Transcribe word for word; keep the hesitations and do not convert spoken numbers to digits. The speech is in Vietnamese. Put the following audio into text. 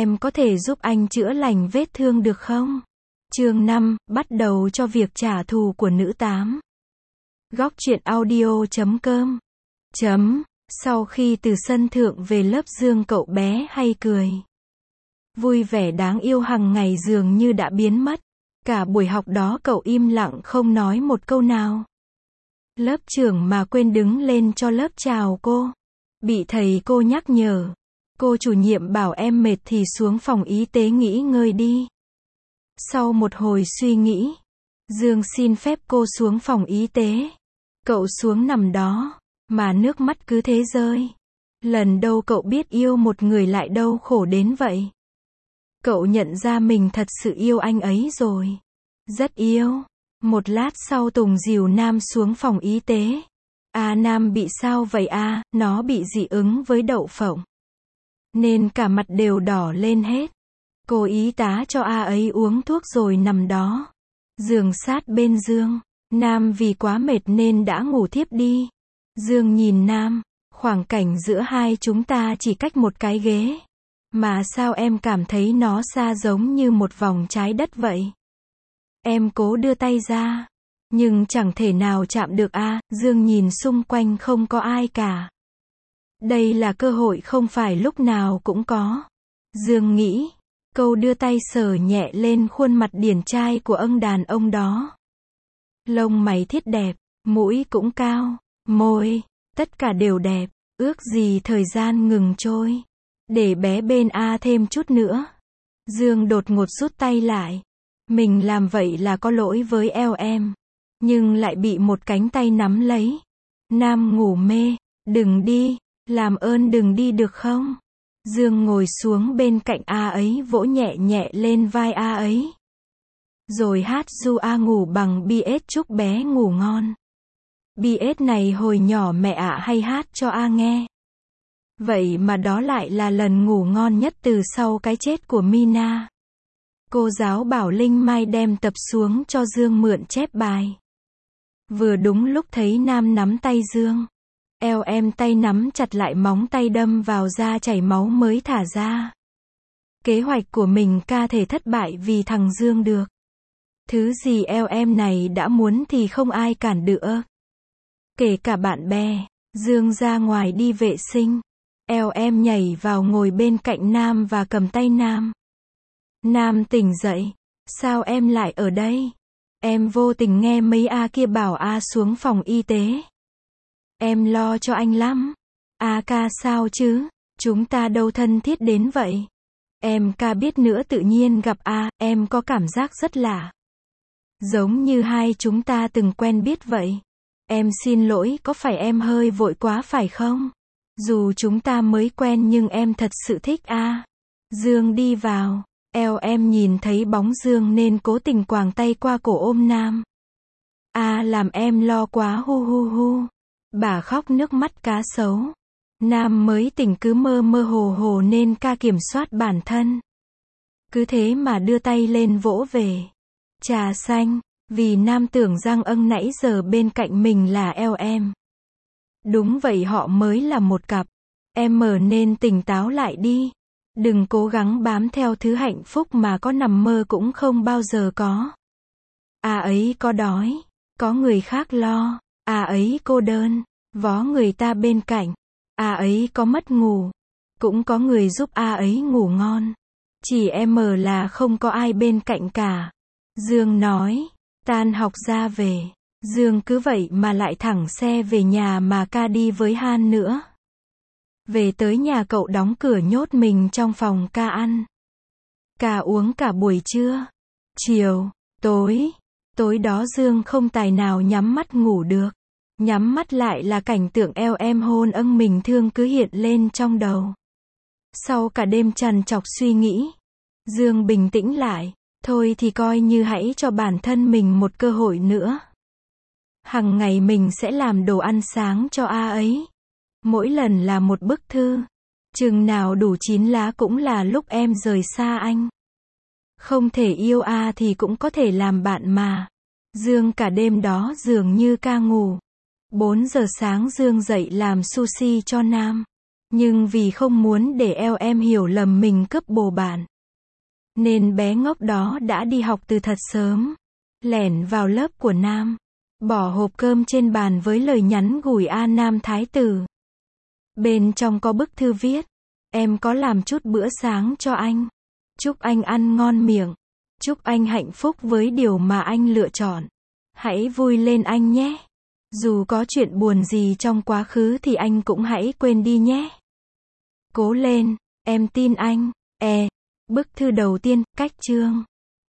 Em có thể giúp anh chữa lành vết thương được không? Chương năm, bắt đầu cho việc trả thù của nữ tám. Góc truyện audio chấm com. Chấm. Sau khi từ sân thượng về lớp, Dương cậu bé hay cười. Vui vẻ đáng yêu hằng ngày dường như đã biến mất. Cả buổi học đó cậu im lặng không nói một câu nào. Lớp trưởng mà quên đứng lên cho lớp chào cô. Bị thầy cô nhắc nhở. Cô chủ nhiệm bảo em mệt thì xuống phòng y tế nghỉ ngơi đi. Sau một hồi suy nghĩ, Dương xin phép cô xuống phòng y tế. Cậu xuống nằm đó, mà nước mắt cứ thế rơi. Lần đầu cậu biết yêu một người lại đau khổ đến vậy. Cậu nhận ra mình thật sự yêu anh ấy rồi. Rất yêu. Một lát sau Tùng dìu Nam xuống phòng y tế. À Nam bị sao vậy à, nó bị dị ứng với đậu phộng. Nên cả mặt đều đỏ lên hết. Cô y tá cho A ấy uống thuốc rồi nằm đó. Giường sát bên Dương. Nam vì quá mệt nên đã ngủ thiếp đi. Dương nhìn Nam. Khoảng cảnh giữa hai chúng ta chỉ cách một cái ghế. Mà sao em cảm thấy nó xa giống như một vòng trái đất vậy? Em cố đưa tay ra. Nhưng chẳng thể nào chạm được a. Dương nhìn xung quanh không có ai cả. Đây là cơ hội không phải lúc nào cũng có. Dương nghĩ. Câu đưa tay sờ nhẹ lên khuôn mặt điển trai của ông đàn ông đó. Lông mày thiết đẹp, mũi cũng cao, môi, tất cả đều đẹp. Ước gì thời gian ngừng trôi. Để bé bên A thêm chút nữa. Dương đột ngột rút tay lại. Mình làm vậy là có lỗi với eo em. Nhưng lại bị một cánh tay nắm lấy. Nam ngủ mê. Đừng đi. Làm ơn đừng đi được không? Dương ngồi xuống bên cạnh A ấy, vỗ nhẹ nhẹ lên vai A ấy. Rồi hát ru A ngủ bằng bê ét chúc bé ngủ ngon. bê ét này hồi nhỏ mẹ ạ hay hát cho A nghe. Vậy mà đó lại là lần ngủ ngon nhất từ sau cái chết của Mina. Cô giáo bảo Linh Mai đem tập xuống cho Dương mượn chép bài. Vừa đúng lúc thấy Nam nắm tay Dương. Eo em tay nắm chặt lại, móng tay đâm vào da chảy máu mới thả ra. Kế hoạch của mình ca thể thất bại vì thằng Dương được. Thứ gì eo em này đã muốn thì không ai cản được. Kể cả bạn bè. Dương ra ngoài đi vệ sinh. Eo em nhảy vào ngồi bên cạnh Nam và cầm tay Nam. Nam tỉnh dậy. Sao em lại ở đây? Em vô tình nghe mấy A kia bảo A xuống phòng y tế. Em lo cho anh lắm. A ca sao chứ? Chúng ta đâu thân thiết đến vậy. Em ca biết nữa, tự nhiên gặp A, em có cảm giác rất lạ. Giống như hai chúng ta từng quen biết vậy. Em xin lỗi, có phải em hơi vội quá phải không? Dù chúng ta mới quen nhưng em thật sự thích A. Dương đi vào. Eo em nhìn thấy bóng Dương nên cố tình quàng tay qua cổ ôm Nam. A làm em lo quá hu hu hu. Bà khóc nước mắt cá sấu. Nam mới tỉnh cứ mơ mơ hồ hồ nên ca kiểm soát bản thân. Cứ thế mà đưa tay lên vỗ về. Trà xanh. Vì Nam tưởng rằng ân nãy giờ bên cạnh mình là eo em. Đúng vậy, họ mới là một cặp. Em mở nên tỉnh táo lại đi. Đừng cố gắng bám theo thứ hạnh phúc mà có nằm mơ cũng không bao giờ có. À ấy có đói. Có người khác lo. À ấy cô đơn. Vó người ta bên cạnh. À ấy có mất ngủ. Cũng có người giúp A ấy ngủ ngon. Chỉ em mờ là không có ai bên cạnh cả. Dương nói. Tan học ra về. Dương cứ vậy mà lại thẳng xe về nhà mà ca đi với Han nữa. Về tới nhà cậu đóng cửa nhốt mình trong phòng ca ăn. Ca uống cả buổi trưa, chiều, tối. Tối đó Dương không tài nào nhắm mắt ngủ được. Nhắm mắt lại là cảnh tượng eo em hôn âng mình thương cứ hiện lên trong đầu. Sau cả đêm trằn trọc suy nghĩ, Dương bình tĩnh lại. Thôi thì coi như hãy cho bản thân mình một cơ hội nữa. Hằng ngày mình sẽ làm đồ ăn sáng cho A ấy. Mỗi lần là một bức thư. Chừng nào đủ chín lá cũng là lúc em rời xa anh. Không thể yêu A thì cũng có thể làm bạn mà. Dương cả đêm đó dường như ca ngủ. bốn giờ sáng Dương dậy làm sushi cho Nam. Nhưng vì không muốn để eo em hiểu lầm mình cướp bồ bạn, nên bé ngốc đó đã đi học từ thật sớm, lẻn vào lớp của Nam, bỏ hộp cơm trên bàn với lời nhắn gửi A Nam Thái tử. Bên trong có bức thư viết: em có làm chút bữa sáng cho anh. Chúc anh ăn ngon miệng. Chúc anh hạnh phúc với điều mà anh lựa chọn. Hãy vui lên anh nhé. Dù có chuyện buồn gì trong quá khứ thì anh cũng hãy quên đi nhé. Cố lên, em tin anh. E. Bức thư đầu tiên, cách chương.